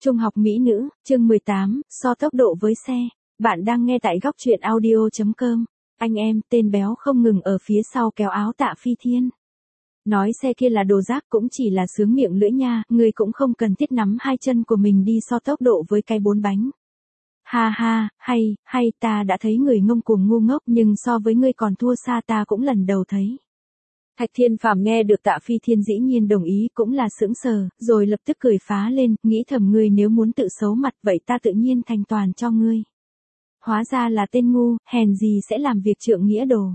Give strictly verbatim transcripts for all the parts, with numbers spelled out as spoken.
Trung học mỹ nữ, chương mười tám, so tốc độ với xe. Bạn đang nghe tại góc truyện audio chấm com. Anh em, tên béo không ngừng ở phía sau kéo áo Tạ Phi Thiên. Nói xe kia là đồ rác cũng chỉ là sướng miệng lưỡi nha, người cũng không cần thiết nắm hai chân của mình đi so tốc độ với cái bốn bánh. Ha ha, hay, hay ta đã thấy người ngông cuồng ngu ngốc nhưng so với ngươi còn thua xa ta cũng lần đầu thấy. Thạch Thiên Phàm nghe được Tạ Phi Thiên dĩ nhiên đồng ý cũng là sững sờ, rồi lập tức cười phá lên, nghĩ thầm ngươi nếu muốn tự xấu mặt vậy ta tự nhiên thành toàn cho ngươi. Hóa ra là tên ngu, hèn gì sẽ làm việc trượng nghĩa đồ.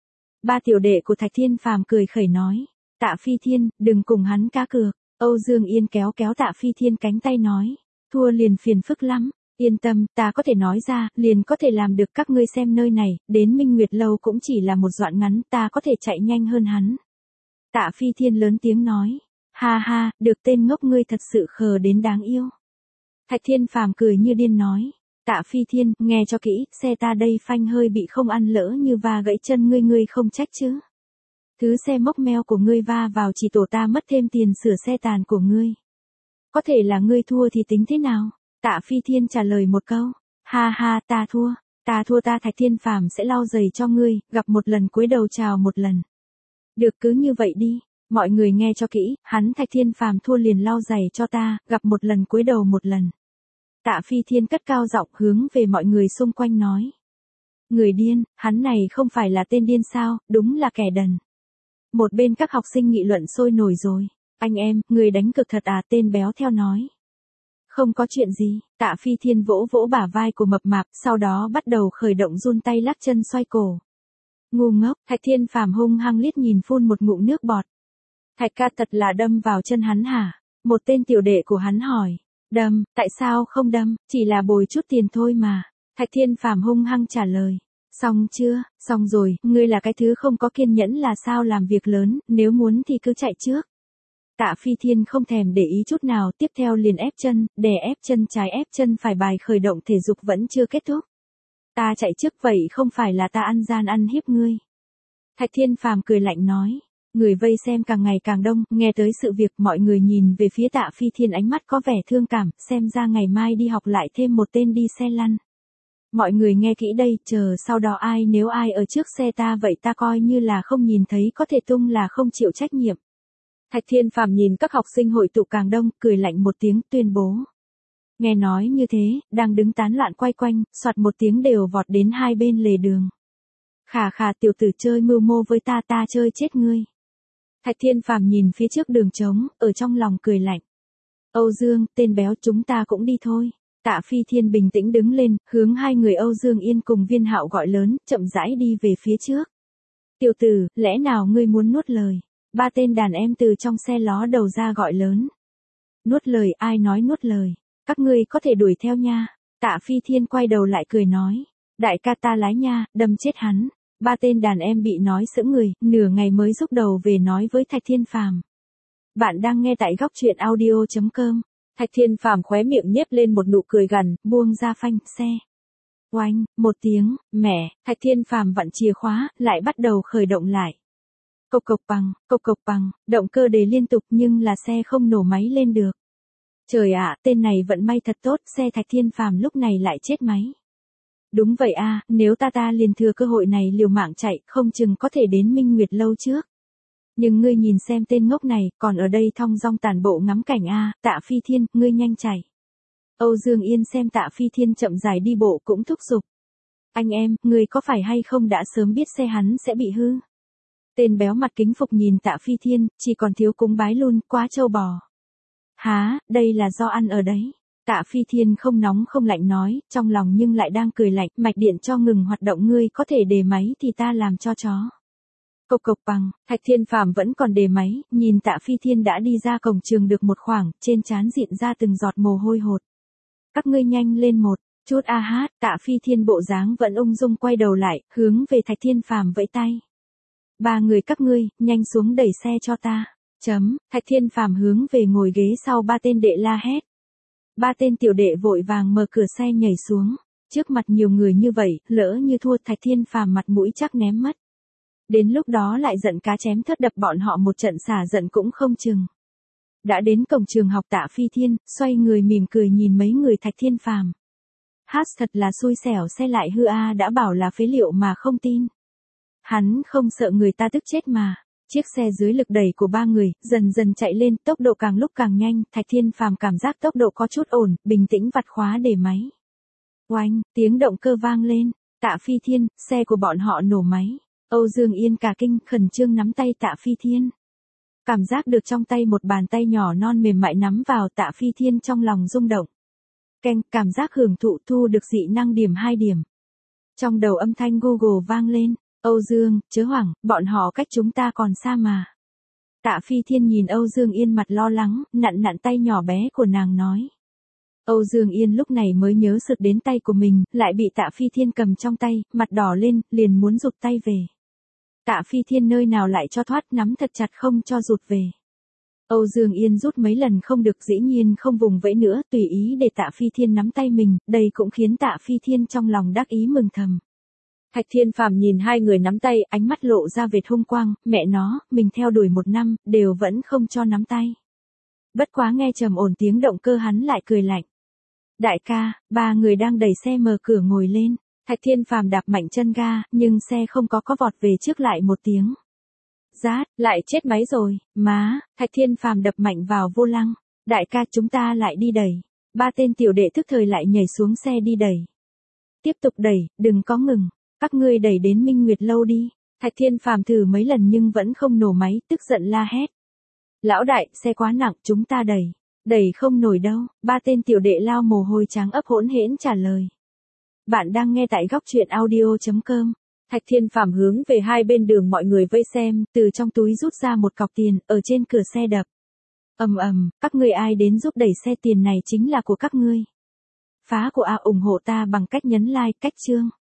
Ba tiểu đệ của Thạch Thiên Phàm cười khẩy nói, Tạ Phi Thiên, đừng cùng hắn cá cược. Âu Dương Yên kéo kéo Tạ Phi Thiên cánh tay nói, thua liền phiền phức lắm. Yên tâm, ta có thể nói ra, liền có thể làm được các ngươi xem nơi này, đến Minh Nguyệt Lâu cũng chỉ là một đoạn ngắn, ta có thể chạy nhanh hơn hắn. Tạ Phi Thiên lớn tiếng nói, ha ha, được tên ngốc ngươi thật sự khờ đến đáng yêu. Thạch Thiên Phàm cười như điên nói, Tạ Phi Thiên, nghe cho kỹ, xe ta đây phanh hơi bị không ăn lỡ như va gãy chân ngươi ngươi không trách chứ. Thứ xe mốc meo của ngươi va vào chỉ tổ ta mất thêm tiền sửa xe tàn của ngươi. Có thể là ngươi thua thì tính thế nào? Tạ Phi Thiên trả lời một câu, ha ha ta thua, ta thua ta Thạch Thiên Phàm sẽ lau giày cho ngươi, gặp một lần cúi đầu chào một lần. Được cứ như vậy đi, mọi người nghe cho kỹ, hắn Thạch Thiên Phàm thua liền lau giày cho ta, gặp một lần cúi đầu một lần. Tạ Phi Thiên cất cao giọng hướng về mọi người xung quanh nói. Người điên, hắn này không phải là tên điên sao, đúng là kẻ đần. Một bên các học sinh nghị luận sôi nổi rồi, anh em, người đánh cực thật à, tên béo theo nói. Không có chuyện gì, Tạ Phi Thiên vỗ vỗ bả vai của mập mạp, sau đó bắt đầu khởi động run tay lắc chân xoay cổ. Ngu ngốc, Thạch Thiên Phàm hung hăng liếc nhìn phun một ngụm nước bọt. Thạch ca thật là đâm vào chân hắn hả? Một tên tiểu đệ của hắn hỏi. Đâm, tại sao không đâm, chỉ là bồi chút tiền thôi mà. Thạch Thiên Phàm hung hăng trả lời. Xong chưa, xong rồi, ngươi là cái thứ không có kiên nhẫn là sao làm việc lớn, nếu muốn thì cứ chạy trước. Tạ Phi Thiên không thèm để ý chút nào, tiếp theo liền ép chân, đè ép chân trái ép chân phải bài khởi động thể dục vẫn chưa kết thúc. Ta chạy trước vậy không phải là ta ăn gian ăn hiếp ngươi. Thạch Thiên Phàm cười lạnh nói, người vây xem càng ngày càng đông, nghe tới sự việc mọi người nhìn về phía Tạ Phi Thiên ánh mắt có vẻ thương cảm, xem ra ngày mai đi học lại thêm một tên đi xe lăn. Mọi người nghe kỹ đây, chờ sau đó ai nếu ai ở trước xe ta vậy ta coi như là không nhìn thấy có thể tung là không chịu trách nhiệm. Thạch Thiên Phàm nhìn các học sinh hội tụ càng đông, cười lạnh một tiếng tuyên bố. Nghe nói như thế, đang đứng tán loạn quay quanh, soạt một tiếng đều vọt đến hai bên lề đường. Khà khà tiểu tử chơi mưu mô với ta ta chơi chết ngươi. Thạch Thiên Phàm nhìn phía trước đường trống, ở trong lòng cười lạnh. Âu Dương, tên béo chúng ta cũng đi thôi. Tạ Phi Thiên bình tĩnh đứng lên, hướng hai người Âu Dương Yên cùng Viên Hạo gọi lớn, chậm rãi đi về phía trước. Tiểu tử, lẽ nào ngươi muốn nuốt lời? Ba tên đàn em từ trong xe ló đầu ra gọi lớn. Nuốt lời, ai nói nuốt lời? Các ngươi có thể đuổi theo nha. Tạ Phi Thiên quay đầu lại cười nói. Đại ca ta lái nha, đâm chết hắn. Ba tên đàn em bị nói sững người, nửa ngày mới rút đầu về nói với Thạch Thiên Phàm. Bạn đang nghe tại góc truyện audio chấm com. Thạch Thiên Phàm khóe miệng nhếch lên một nụ cười gằn, buông ra phanh xe. Oanh, một tiếng, mẹ, Thạch Thiên Phàm vặn chìa khóa, lại bắt đầu khởi động lại. Cộc cộc bằng, cộc cộc bằng, động cơ đề liên tục nhưng là xe không nổ máy lên được. Trời ạ, tên này vận may thật tốt, xe Thạch Thiên Phàm lúc này lại chết máy. Đúng vậy a, nếu ta ta liền thừa cơ hội này liều mạng chạy, không chừng có thể đến Minh Nguyệt Lâu trước. Nhưng ngươi nhìn xem tên ngốc này, còn ở đây thong dong tản bộ ngắm cảnh a, Tạ Phi Thiên, ngươi nhanh chạy. Âu Dương Yên xem Tạ Phi Thiên chậm dài đi bộ cũng thúc giục. Anh em, ngươi có phải hay không đã sớm biết xe hắn sẽ bị hư? Tên béo mặt kính phục nhìn Tạ Phi Thiên, chỉ còn thiếu cúng bái luôn, quá trâu bò. Há, đây là do ăn ở đấy. Tạ Phi Thiên không nóng không lạnh nói, trong lòng nhưng lại đang cười lạnh, mạch điện cho ngừng hoạt động ngươi có thể đề máy thì ta làm cho chó. Cộc cộc bằng, Thạch Thiên Phàm vẫn còn đề máy, nhìn Tạ Phi Thiên đã đi ra cổng trường được một khoảng, trên trán dịn ra từng giọt mồ hôi hột. Các ngươi nhanh lên một chút a hát, Tạ Phi Thiên bộ dáng vẫn ung dung quay đầu lại, hướng về Thạch Thiên Phàm vẫy tay. Ba người các ngươi, nhanh xuống đẩy xe cho ta. Chấm, Thạch Thiên Phàm hướng về ngồi ghế sau ba tên đệ la hét. Ba tên tiểu đệ vội vàng mở cửa xe nhảy xuống. Trước mặt nhiều người như vậy, lỡ như thua Thạch Thiên Phàm mặt mũi chắc ném mất. Đến lúc đó lại giận cá chém thớt đập bọn họ một trận xả giận cũng không chừng. Đã đến cổng trường học Tạ Phi Thiên, xoay người mỉm cười nhìn mấy người Thạch Thiên Phàm. Hát thật là xui xẻo, xe lại hư a, đã bảo là phế liệu mà không tin. Hắn không sợ người ta tức chết mà. Chiếc xe dưới lực đẩy của ba người, dần dần chạy lên, tốc độ càng lúc càng nhanh, Thạch Thiên Phàm cảm giác tốc độ có chút ổn, bình tĩnh vặt khóa để máy. Oanh, tiếng động cơ vang lên, Tạ Phi Thiên, xe của bọn họ nổ máy. Âu Dương Yên cả kinh, khẩn trương nắm tay Tạ Phi Thiên. Cảm giác được trong tay một bàn tay nhỏ non mềm mại nắm vào, Tạ Phi Thiên trong lòng rung động. Keng, cảm giác hưởng thụ, thu được dị năng điểm hai điểm. Trong đầu âm thanh Google vang lên. Âu Dương, chớ hoảng, bọn họ cách chúng ta còn xa mà. Tạ Phi Thiên nhìn Âu Dương Yên mặt lo lắng, nặn nặn tay nhỏ bé của nàng nói. Âu Dương Yên lúc này mới nhớ sực đến tay của mình, lại bị Tạ Phi Thiên cầm trong tay, mặt đỏ lên, liền muốn rụt tay về. Tạ Phi Thiên nơi nào lại cho thoát, nắm thật chặt không cho rụt về. Âu Dương Yên rút mấy lần không được, dĩ nhiên không vùng vẫy nữa, tùy ý để Tạ Phi Thiên nắm tay mình, đây cũng khiến Tạ Phi Thiên trong lòng đắc ý mừng thầm. Thạch Thiên Phàm nhìn hai người nắm tay, ánh mắt lộ ra vệt hung quang, mẹ nó, mình theo đuổi một năm, đều vẫn không cho nắm tay. Bất quá nghe trầm ổn tiếng động cơ hắn lại cười lạnh. Đại ca, ba người đang đẩy xe mở cửa ngồi lên, Thạch Thiên Phàm đạp mạnh chân ga, nhưng xe không có có vọt về trước lại một tiếng. Rát, lại chết máy rồi, má, Thạch Thiên Phàm đập mạnh vào vô lăng. Đại ca, chúng ta lại đi đẩy. Ba tên tiểu đệ tức thời lại nhảy xuống xe đi đẩy. Tiếp tục đẩy, đừng có ngừng. Các ngươi đẩy đến Minh Nguyệt lâu đi. Thạch Thiên Phàm thử mấy lần nhưng vẫn không nổ máy, tức giận la hét. Lão đại, xe quá nặng, chúng ta đẩy. Đẩy không nổi đâu. Ba tên tiểu đệ lao mồ hôi trắng ấp hỗn hển trả lời. Bạn đang nghe tại góc truyện audio chấm com. Thạch Thiên Phàm hướng về hai bên đường mọi người vây xem, từ trong túi rút ra một cọc tiền, ở trên cửa xe đập. Ầm ầm, các ngươi ai đến giúp đẩy xe, tiền này chính là của các ngươi. Phá của A ủng hộ ta bằng cách nhấn like, cách chương.